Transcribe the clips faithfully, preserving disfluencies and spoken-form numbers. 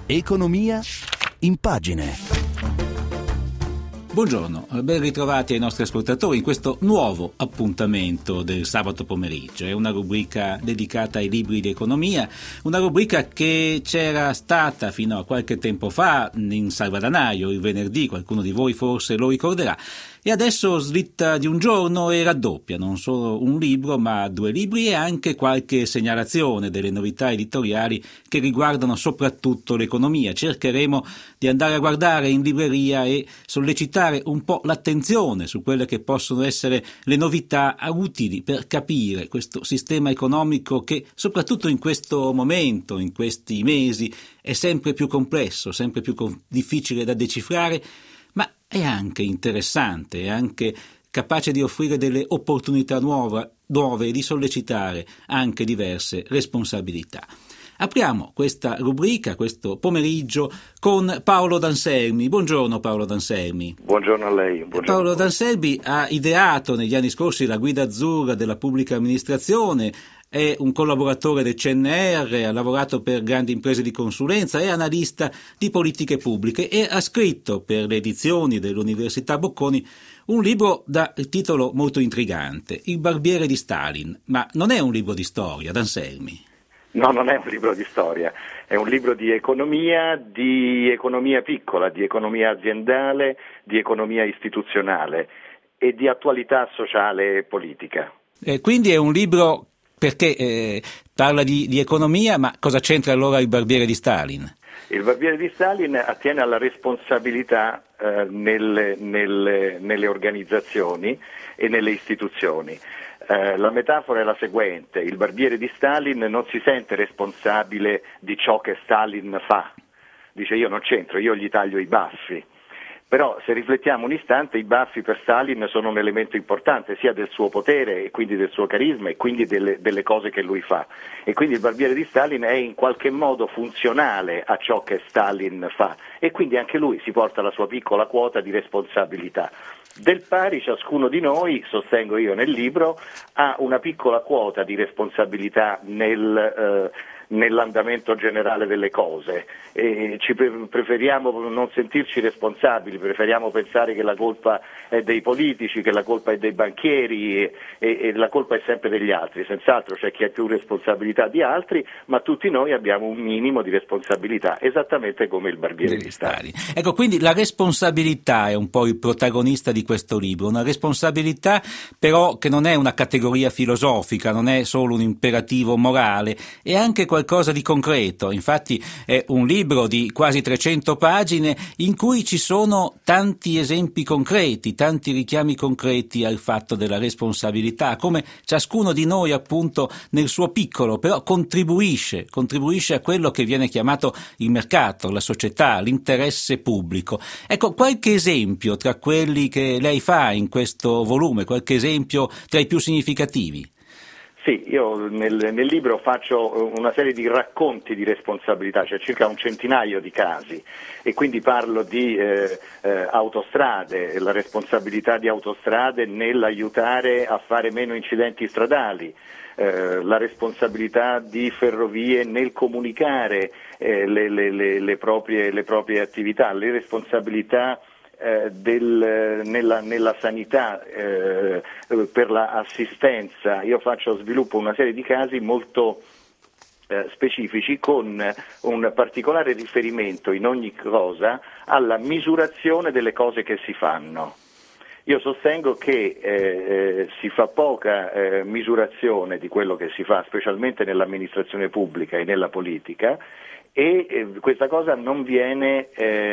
Economia in pagine. Buongiorno, ben ritrovati ai nostri ascoltatori in questo nuovo appuntamento del sabato pomeriggio. È una rubrica dedicata ai libri di economia, una rubrica che c'era stata fino a qualche tempo fa in salvadanaio il venerdì, qualcuno di voi forse lo ricorderà, e adesso slitta di un giorno e raddoppia, non solo un libro ma due libri e anche qualche segnalazione delle novità editoriali che riguardano soprattutto l'economia. Cercheremo di andare a guardare in libreria e sollecitare un po' l'attenzione su quelle che possono essere le novità utili per capire questo sistema economico che soprattutto in questo momento, in questi mesi, è sempre più complesso, sempre più com- difficile da decifrare, ma è anche interessante, è anche capace di offrire delle opportunità nuove, nuove e di sollecitare anche diverse responsabilità. Apriamo questa rubrica, questo pomeriggio, con Paolo D'Anselmi. Buongiorno Paolo D'Anselmi. Buongiorno a lei. Buongiorno. Paolo D'Anselmi ha ideato negli anni scorsi la guida azzurra della pubblica amministrazione, è un collaboratore del C N R, ha lavorato per grandi imprese di consulenza, è analista di politiche pubbliche e ha scritto per le edizioni dell'Università Bocconi un libro dal titolo molto intrigante, Il barbiere di Stalin, ma non è un libro di storia, D'Anselmi. No, non è un libro di storia, è un libro di economia, di economia piccola, di economia aziendale, di economia istituzionale e di attualità sociale e politica. E quindi è un libro perché eh, parla di, di economia, ma cosa c'entra allora il barbiere di Stalin? Il barbiere di Stalin attiene alla responsabilità eh, nelle, nelle, nelle organizzazioni e nelle istituzioni. Eh, la metafora è la seguente: il barbiere di Stalin non si sente responsabile di ciò che Stalin fa, dice io non c'entro, io gli taglio i baffi. Però se riflettiamo un istante, i baffi per Stalin sono un elemento importante sia del suo potere e quindi del suo carisma e quindi delle, delle cose che lui fa, e quindi il barbiere di Stalin è in qualche modo funzionale a ciò che Stalin fa e quindi anche lui si porta la sua piccola quota di responsabilità. Del pari ciascuno di noi, sostengo io nel libro, ha una piccola quota di responsabilità nel eh, nell'andamento generale delle cose e ci pre- preferiamo non sentirci responsabili, preferiamo pensare che la colpa è dei politici, che la colpa è dei banchieri e, e, e la colpa è sempre degli altri. Senz'altro c'è chi ha più responsabilità di altri, ma tutti noi abbiamo un minimo di responsabilità, esattamente come il barbiere di Stalin. Ecco, quindi la responsabilità è un po' il protagonista di questo libro, una responsabilità però che non è una categoria filosofica, non è solo un imperativo morale, è anche qualcosa di concreto. Infatti è un libro di quasi trecento pagine in cui ci sono tanti esempi concreti, tanti richiami concreti al fatto della responsabilità, come ciascuno di noi appunto nel suo piccolo però contribuisce, contribuisce a quello che viene chiamato il mercato, la società, l'interesse pubblico. Ecco, qualche esempio tra quelli che lei fa in questo volume, qualche esempio tra i più significativi? Sì, io nel, nel libro faccio una serie di racconti di responsabilità, cioè circa un centinaio di casi, e quindi parlo di eh, eh, autostrade, la responsabilità di autostrade nell'aiutare a fare meno incidenti stradali, eh, la responsabilità di ferrovie nel comunicare eh, le, le, le, le, proprie, le proprie attività, le responsabilità Eh, del, nella, nella sanità, eh, per l'assistenza. Io faccio sviluppo una serie di casi molto eh, specifici con un particolare riferimento in ogni cosa alla misurazione delle cose che si fanno. Io sostengo che eh, si fa poca eh, misurazione di quello che si fa, specialmente nell'amministrazione pubblica e nella politica, e eh, questa cosa non viene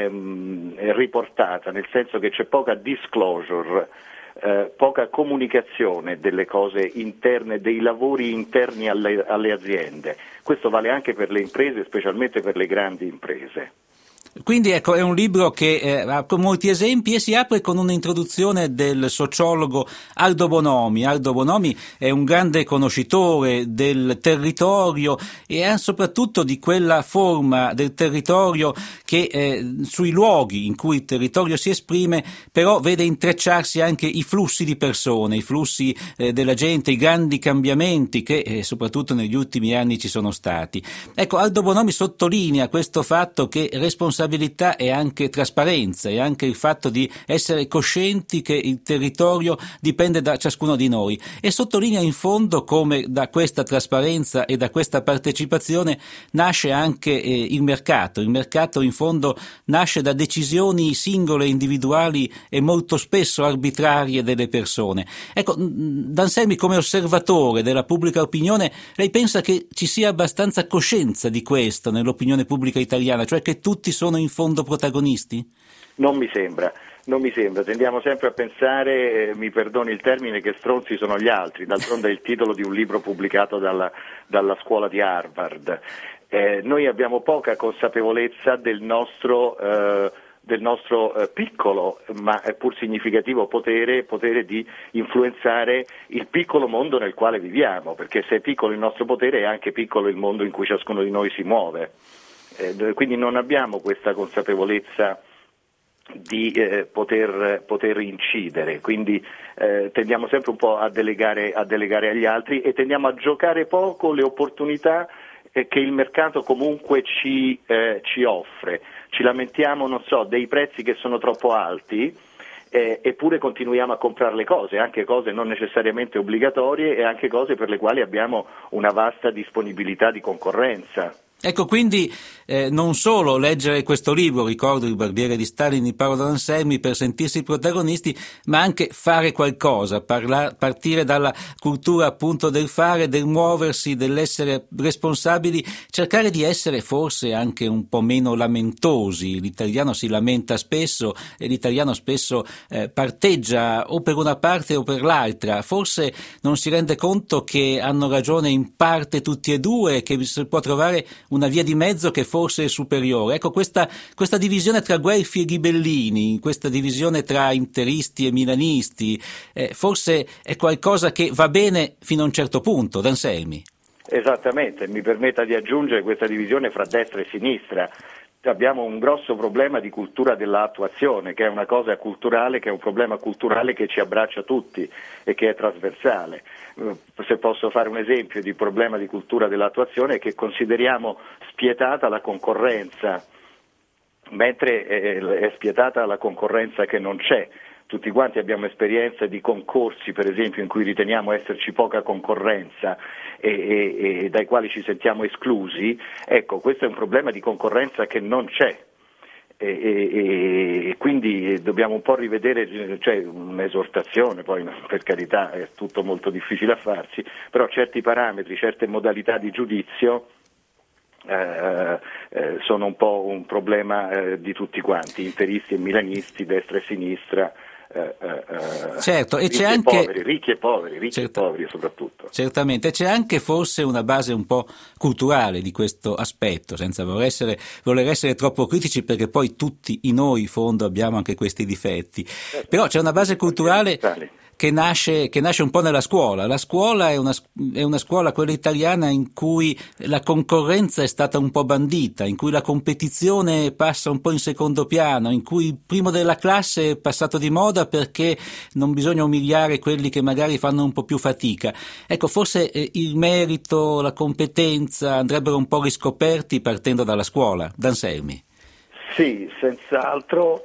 ehm, riportata, nel senso che c'è poca disclosure, eh, poca comunicazione delle cose interne, dei lavori interni alle, alle aziende. Questo vale anche per le imprese, specialmente per le grandi imprese. Quindi ecco, è un libro che eh, ha molti esempi e si apre con un'introduzione del sociologo Aldo Bonomi. Aldo Bonomi è un grande conoscitore del territorio e soprattutto di quella forma del territorio che eh, sui luoghi in cui il territorio si esprime però vede intrecciarsi anche i flussi di persone, i flussi eh, della gente, i grandi cambiamenti che eh, soprattutto negli ultimi anni ci sono stati. Ecco, Aldo Bonomi sottolinea questo fatto che responsabilità è anche trasparenza, è anche il fatto di essere coscienti che il territorio dipende da ciascuno di noi e sottolinea in fondo come da questa trasparenza e da questa partecipazione nasce anche eh, il mercato. Il mercato in fondo nasce da decisioni singole, individuali e molto spesso arbitrarie delle persone. Ecco, D'Anselmi, come osservatore della pubblica opinione, lei pensa che ci sia abbastanza coscienza di questo nell'opinione pubblica italiana, cioè che tutti sono in fondo protagonisti? Non mi sembra, non mi sembra. Tendiamo sempre a pensare, eh, mi perdoni il termine, che stronzi sono gli altri. D'altronde è il titolo di un libro pubblicato dalla, dalla scuola di Harvard. Eh, noi abbiamo poca consapevolezza del nostro eh, del nostro eh, piccolo ma pur significativo potere, potere di influenzare il piccolo mondo nel quale viviamo, perché se è piccolo il nostro potere è anche piccolo il mondo in cui ciascuno di noi si muove. Eh, quindi non abbiamo questa consapevolezza di eh, poter, poter incidere, quindi eh, tendiamo sempre un po' a delegare, a delegare agli altri e tendiamo a giocare poco le opportunità eh, che il mercato comunque ci, eh, ci offre. Ci lamentiamo, non so, dei prezzi che sono troppo alti, eh, eppure continuiamo a comprare le cose, anche cose non necessariamente obbligatorie e anche cose per le quali abbiamo una vasta disponibilità di concorrenza. Ecco, quindi eh, non solo leggere questo libro, ricordo Il barbiere di Stalin di Paolo D'Anselmi, per sentirsi protagonisti, ma anche fare qualcosa, parla- partire dalla cultura appunto del fare, del muoversi, dell'essere responsabili, cercare di essere forse anche un po' meno lamentosi. L'italiano si lamenta spesso e l'italiano spesso eh, parteggia o per una parte o per l'altra, forse non si rende conto che hanno ragione in parte tutti e due, che si può trovare una via di mezzo che forse è superiore. Ecco, questa, questa divisione tra guelfi e ghibellini, questa divisione tra interisti e milanisti, eh, forse è qualcosa che va bene fino a un certo punto, D'Anselmi. Esattamente, mi permetta di aggiungere questa divisione fra destra e sinistra. Abbiamo un grosso problema di cultura dell'attuazione, che è una cosa culturale, che è un problema culturale che ci abbraccia tutti e che è trasversale. Se posso fare un esempio di problema di cultura dell'attuazione, è che consideriamo spietata la concorrenza, mentre è spietata la concorrenza che non c'è. Tutti quanti abbiamo esperienze di concorsi, per esempio, in cui riteniamo esserci poca concorrenza e, e, e dai quali ci sentiamo esclusi. Ecco, questo è un problema di concorrenza che non c'è. E, e, e quindi dobbiamo un po' rivedere, cioè un'esortazione, poi per carità è tutto molto difficile a farsi, però certi parametri, certe modalità di giudizio eh, eh, sono un po' un problema eh, di tutti quanti, interisti e milanisti, destra e sinistra. Eh, eh, certo, e c'è e anche poveri, ricchi e poveri, ricchi certo, e poveri soprattutto. Certamente, c'è anche forse una base un po' culturale di questo aspetto, senza voler essere, voler essere troppo critici, perché poi tutti i noi in fondo abbiamo anche questi difetti. Certo. Però c'è una base culturale che nasce, che nasce un po' nella scuola. La scuola è una, è una scuola, quella italiana, in cui la concorrenza è stata un po' bandita, in cui la competizione passa un po' in secondo piano, in cui il primo della classe è passato di moda perché non bisogna umiliare quelli che magari fanno un po' più fatica. Ecco, forse eh, il merito, la competenza andrebbero un po' riscoperti partendo dalla scuola. D'Anselmi. Sì, senz'altro.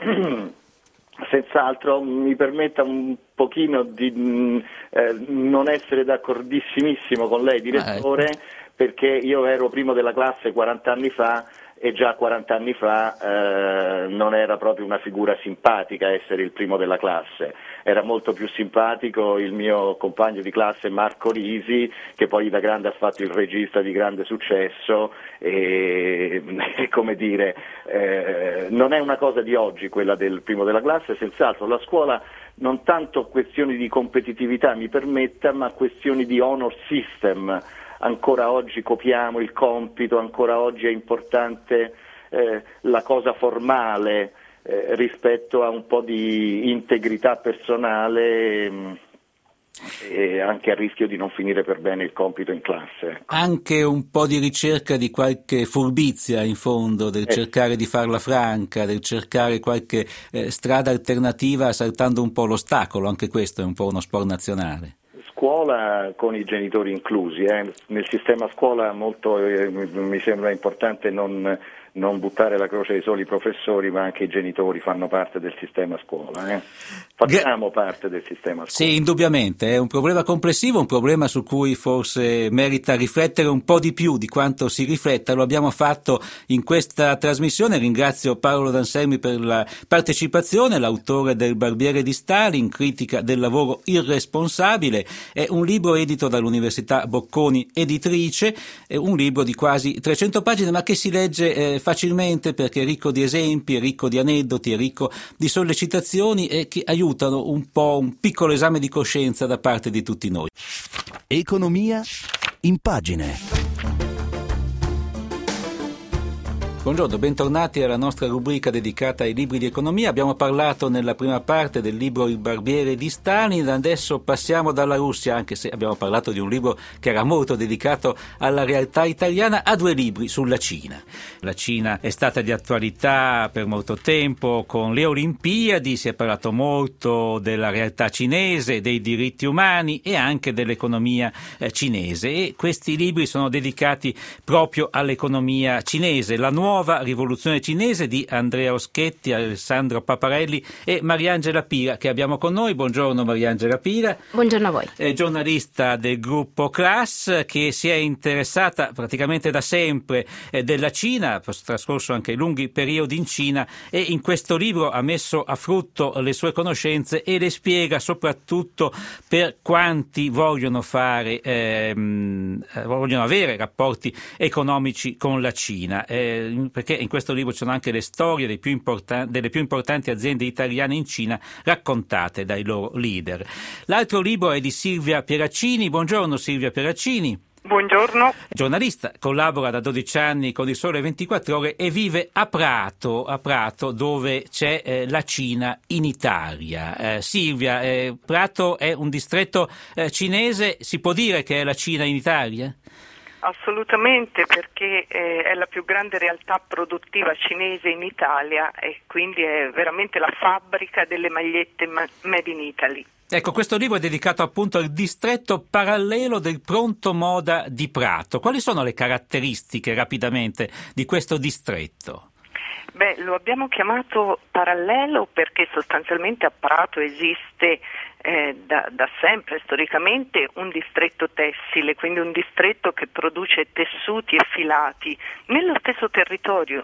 Senz'altro mi permetta un pochino di eh, non essere d'accordissimissimo con lei, direttore, ah, ecco. Perché io ero primo della classe quaranta anni fa e già quaranta anni fa eh, non era proprio una figura simpatica essere il primo della classe. Era molto più simpatico il mio compagno di classe Marco Risi, che poi da grande ha fatto il regista di grande successo e, e come dire, eh, non è una cosa di oggi quella del primo della classe, senz'altro la scuola non tanto questioni di competitività mi permetta, ma questioni di honor system. Ancora oggi copiamo il compito, ancora oggi è importante eh, la cosa formale eh, rispetto a un po' di integrità personale mh, e anche a rischio di non finire per bene il compito in classe. Anche un po' di ricerca di qualche furbizia in fondo, del eh. cercare di farla franca, del cercare qualche eh, strada alternativa saltando un po' l'ostacolo, anche questo è un po' uno sport nazionale. Scuola con i genitori inclusi, eh. Nel sistema scuola molto eh, mi sembra importante non, non buttare la croce ai soli professori, ma anche i genitori fanno parte del sistema scuola, eh. Facciamo parte del sistema scuola. Sì, indubbiamente, è un problema complessivo, un problema su cui forse merita riflettere un po' di più di quanto si rifletta. Lo abbiamo fatto in questa trasmissione. Ringrazio Paolo D'Anselmi per la partecipazione, l'autore del Barbiere di Stalin, critica del lavoro irresponsabile. È un libro edito dall'Università Bocconi Editrice, è un libro di quasi trecento pagine, ma che si legge eh, facilmente perché è ricco di esempi, è ricco di aneddoti, è ricco di sollecitazioni e che aiutano un po' un piccolo esame di coscienza da parte di tutti noi. Economia in pagine. Buongiorno, bentornati alla nostra rubrica dedicata ai libri di economia. Abbiamo parlato nella prima parte del libro Il Barbiere di Stalin, adesso passiamo dalla Russia, anche se abbiamo parlato di un libro che era molto dedicato alla realtà italiana, a due libri sulla Cina. La Cina è stata di attualità per molto tempo con le Olimpiadi, si è parlato molto della realtà cinese, dei diritti umani e anche dell'economia eh, cinese, e questi libri sono dedicati proprio all'economia cinese, la nuova Nuova rivoluzione cinese di Andrea Oschetti, Alessandro Paparelli e Mariangela Pira, che abbiamo con noi. Buongiorno Mariangela Pira. Buongiorno a voi. È giornalista del gruppo Class, che si è interessata praticamente da sempre eh, della Cina, ha trascorso anche lunghi periodi in Cina, e in questo libro ha messo a frutto le sue conoscenze e le spiega soprattutto per quanti vogliono fare ehm, vogliono avere rapporti economici con la Cina. Eh, perché in questo libro ci sono anche le storie dei più importan- delle più importanti aziende italiane in Cina raccontate dai loro leader. L'altro libro è di Silvia Pieraccini. Buongiorno Silvia Pieraccini. Buongiorno. Giornalista, collabora da dodici anni con il Sole ventiquattro Ore e vive a Prato, a Prato dove c'è eh, la Cina in Italia. Eh, Silvia, eh, Prato è un distretto eh, cinese, si può dire che è la Cina in Italia? Assolutamente, perché eh, è la più grande realtà produttiva cinese in Italia e quindi è veramente la fabbrica delle magliette ma- made in Italy. Ecco, questo libro è dedicato appunto al distretto parallelo del pronto moda di Prato. Quali sono le caratteristiche, rapidamente, di questo distretto? Beh, lo abbiamo chiamato parallelo perché sostanzialmente a Prato esiste eh, da, da sempre, storicamente, un distretto tessile, quindi un distretto che produce tessuti e filati nello stesso territorio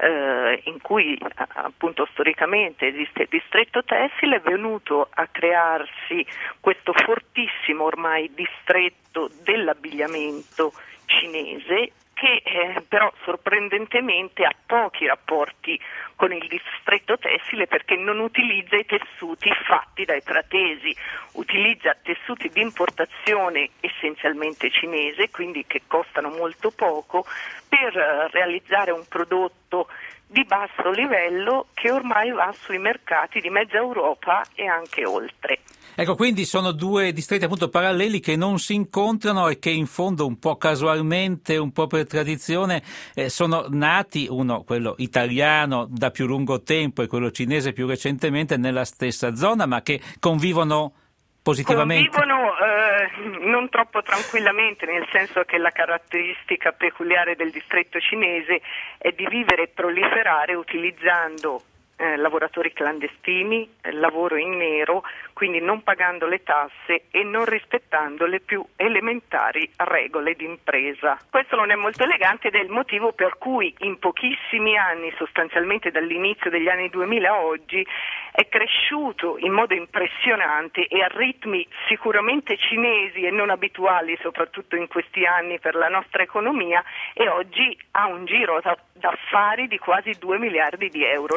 eh, in cui appunto storicamente esiste il distretto tessile. È venuto a crearsi questo fortissimo ormai distretto dell'abbigliamento cinese, che eh, però sorprendentemente ha pochi rapporti con il distretto tessile perché non utilizza i tessuti fatti dai pratesi, utilizza tessuti di importazione essenzialmente cinese, quindi che costano molto poco, per eh, realizzare un prodotto di basso livello che ormai va sui mercati di mezza Europa e anche oltre. Ecco, quindi sono due distretti appunto paralleli che non si incontrano e che in fondo un po' casualmente, un po' per tradizione, eh, sono nati, uno quello italiano da più lungo tempo e quello cinese più recentemente, nella stessa zona, ma che convivono positivamente. Convivono eh, non troppo tranquillamente, nel senso che la caratteristica peculiare del distretto cinese è di vivere e proliferare utilizzando Eh, lavoratori clandestini, eh, lavoro in nero, quindi non pagando le tasse e non rispettando le più elementari regole d'impresa. Questo non è molto elegante ed è il motivo per cui in pochissimi anni, sostanzialmente dall'inizio degli anni duemila a oggi, è cresciuto in modo impressionante e a ritmi sicuramente cinesi e non abituali, soprattutto in questi anni per la nostra economia, e oggi ha un giro d'affari di quasi due miliardi di euro. Naturalmente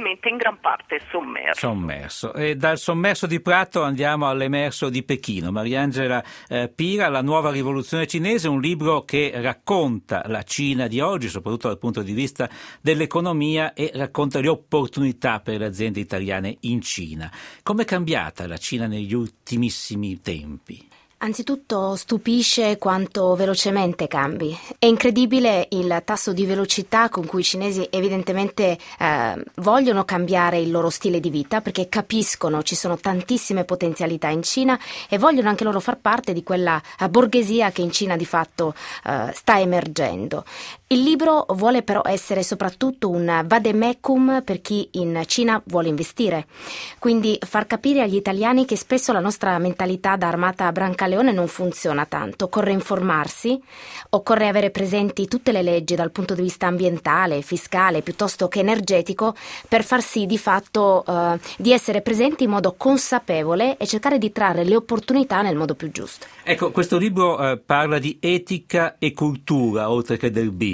attualmente in gran parte sommerso. Sommerso. E dal sommerso di Prato andiamo all'emerso di Pechino. Mariangela eh, Pira, La nuova rivoluzione cinese, un libro che racconta la Cina di oggi, soprattutto dal punto di vista dell'economia, e racconta le opportunità per le aziende italiane in Cina. Com'è cambiata la Cina negli ultimissimi tempi? Anzitutto stupisce quanto velocemente cambi. È incredibile il tasso di velocità con cui i cinesi evidentemente eh, vogliono cambiare il loro stile di vita, perché capiscono ci sono tantissime potenzialità in Cina e vogliono anche loro far parte di quella eh, borghesia che in Cina di fatto eh, sta emergendo. Il libro vuole però essere soprattutto un vademecum per chi in Cina vuole investire, quindi far capire agli italiani che spesso la nostra mentalità da armata a Brancaleone non funziona tanto. Occorre informarsi, occorre avere presenti tutte le leggi dal punto di vista ambientale, fiscale, piuttosto che energetico, per far sì di fatto eh, di essere presenti in modo consapevole e cercare di trarre le opportunità nel modo più giusto. Ecco, questo libro eh, parla di etica e cultura oltre che del business.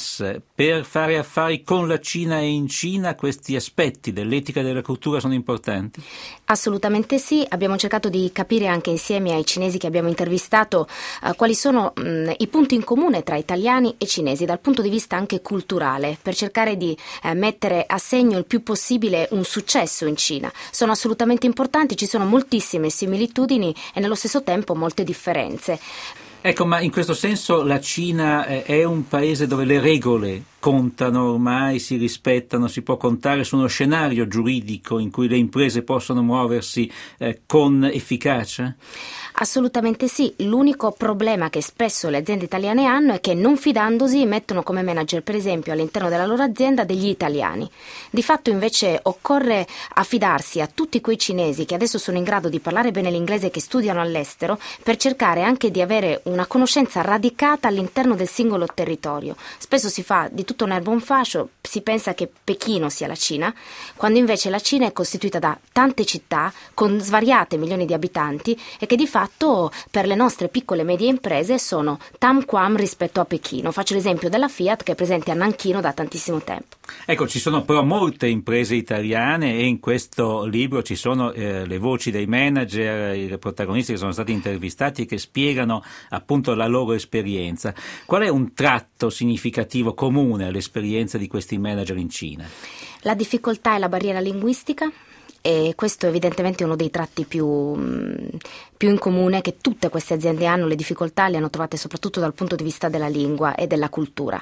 Per fare affari con la Cina e in Cina questi aspetti dell'etica e della cultura sono importanti? Assolutamente sì, abbiamo cercato di capire anche insieme ai cinesi che abbiamo intervistato uh, quali sono mh, i punti in comune tra italiani e cinesi dal punto di vista anche culturale, per cercare di uh, mettere a segno il più possibile un successo in Cina. Sono assolutamente importanti, ci sono moltissime similitudini e nello stesso tempo molte differenze. Ecco, ma in questo senso la Cina è un paese dove le regole contano ormai, si rispettano, si può contare su uno scenario giuridico in cui le imprese possono muoversi eh, con efficacia? Assolutamente sì, l'unico problema che spesso le aziende italiane hanno è che non fidandosi mettono come manager per esempio all'interno della loro azienda degli italiani. Di fatto invece occorre affidarsi a tutti quei cinesi che adesso sono in grado di parlare bene l'inglese e che studiano all'estero, per cercare anche di avere una conoscenza radicata all'interno del singolo territorio. Spesso si fa di tutto un erba un fascio, si pensa che Pechino sia la Cina, quando invece la Cina è costituita da tante città con svariate milioni di abitanti e che di fatto per le nostre piccole e medie imprese sono tam quam rispetto a Pechino. Faccio l'esempio della Fiat che è presente a Nanchino da tantissimo tempo. Ecco, ci sono però molte imprese italiane e in questo libro ci sono eh, le voci dei manager, i protagonisti che sono stati intervistati e che spiegano appunto la loro esperienza. Qual è un tratto significativo comune all'esperienza di questi manager in Cina? La difficoltà e la barriera linguistica. E questo evidentemente è uno dei tratti più, più in comune che tutte queste aziende hanno. Le difficoltà le hanno trovate soprattutto dal punto di vista della lingua e della cultura.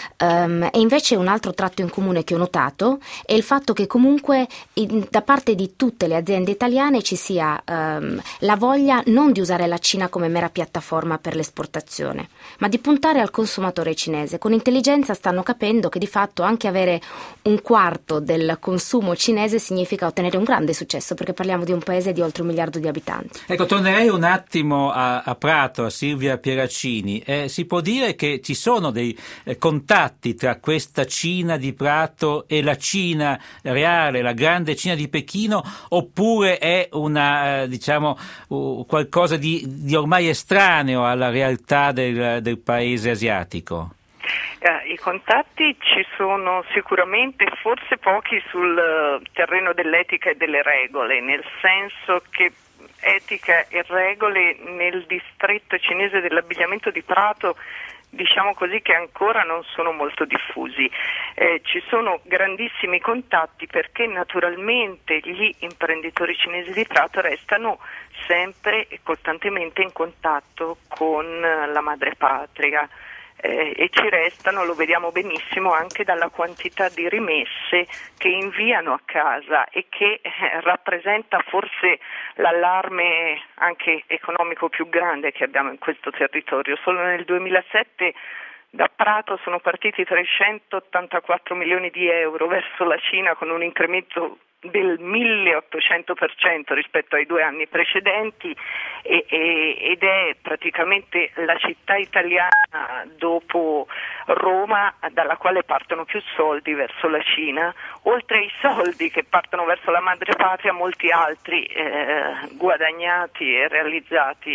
Um, e invece un altro tratto in comune che ho notato è il fatto che comunque in, da parte di tutte le aziende italiane ci sia um, la voglia non di usare la Cina come mera piattaforma per l'esportazione, ma di puntare al consumatore cinese. Con intelligenza stanno capendo che di fatto anche avere un quarto del consumo cinese significa ottenere un grande successo, perché parliamo di un paese di oltre un miliardo di abitanti. Ecco, tornerei un attimo a, a Prato, a Silvia Pieraccini. Eh, si può dire che ci sono dei eh, contatti tra questa Cina di Prato e la Cina reale, la grande Cina di Pechino, oppure è una eh, diciamo uh, qualcosa di, di ormai estraneo alla realtà del, del paese asiatico? Eh, I contatti ci sono sicuramente, forse pochi sul terreno dell'etica e delle regole, nel senso che etica e regole nel distretto cinese dell'abbigliamento di Prato, diciamo così, che ancora non sono molto diffusi. Eh, ci sono grandissimi contatti perché naturalmente gli imprenditori cinesi di Prato restano sempre e costantemente in contatto con la madrepatria. Eh, e ci restano, lo vediamo benissimo, anche dalla quantità di rimesse che inviano a casa e che eh, rappresenta forse l'allarme anche economico più grande che abbiamo in questo territorio. Solo nel duemilasette da Prato sono partiti trecentottantaquattro milioni di euro verso la Cina, con un incremento del milleottocento per cento rispetto ai due anni precedenti, e, e, ed è praticamente la città italiana dopo Roma dalla quale partono più soldi verso la Cina. Oltre ai soldi che partono verso la madrepatria, molti altri eh, guadagnati e realizzati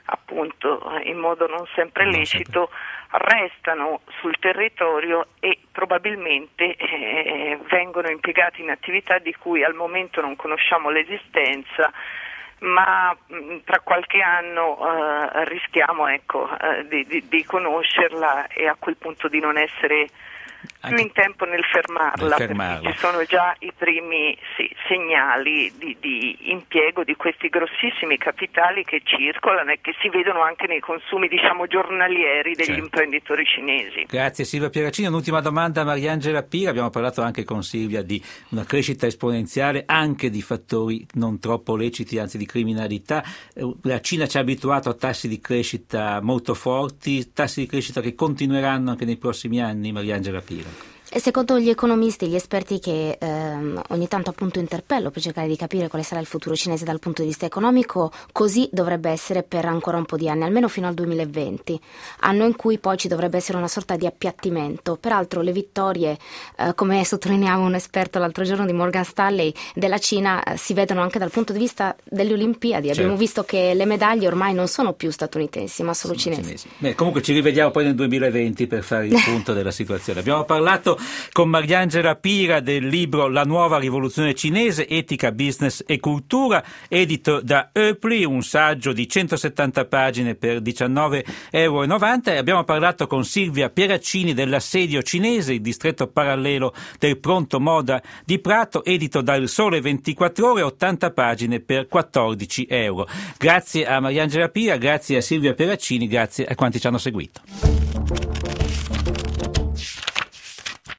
appunto in modo non sempre non lecito, sempre. restano sul territorio e probabilmente eh, vengono impiegati in attività di cui al momento non conosciamo l'esistenza, ma mh, tra qualche anno eh, rischiamo ecco, eh, di, di, di conoscerla e a quel punto di non essere più in tempo nel fermarla, nel fermarla. Perché ci sono già i primi sì, segnali di, di impiego di questi grossissimi capitali che circolano e che si vedono anche nei consumi diciamo giornalieri degli certo. imprenditori cinesi. Grazie Silvia Pieraccini. Un'ultima domanda a Mariangela Pira. Abbiamo parlato anche con Silvia di una crescita esponenziale, anche di fattori non troppo leciti, anzi di criminalità. La Cina ci ha abituato a tassi di crescita molto forti, tassi di crescita che continueranno anche nei prossimi anni, Mariangela Pira. E secondo gli economisti, gli esperti che ehm, ogni tanto appunto interpello per cercare di capire quale sarà il futuro cinese dal punto di vista economico, così dovrebbe essere per ancora un po' di anni, almeno fino al duemilaventi, anno in cui poi ci dovrebbe essere una sorta di appiattimento. Peraltro le vittorie, eh, come sottolineava un esperto l'altro giorno di Morgan Stanley, della Cina eh, si vedono anche dal punto di vista delle Olimpiadi. Certo. Abbiamo visto che le medaglie ormai non sono più statunitensi, ma solo Sono cinesi. cinesi. Beh, comunque ci rivediamo poi nel duemilaventi per fare il punto della situazione. Abbiamo parlato con Mariangela Pira del libro La nuova rivoluzione cinese, etica, business e cultura, edito da Oepli, un saggio di centosettanta pagine per diciannove virgola novanta euro. E abbiamo parlato con Silvia Pieraccini dell'Assedio cinese, il distretto parallelo del Pronto Moda di Prato, edito dal Sole ventiquattro Ore, ottanta pagine per quattordici euro. Grazie a Mariangela Pira, grazie a Silvia Pieraccini, grazie a quanti ci hanno seguito.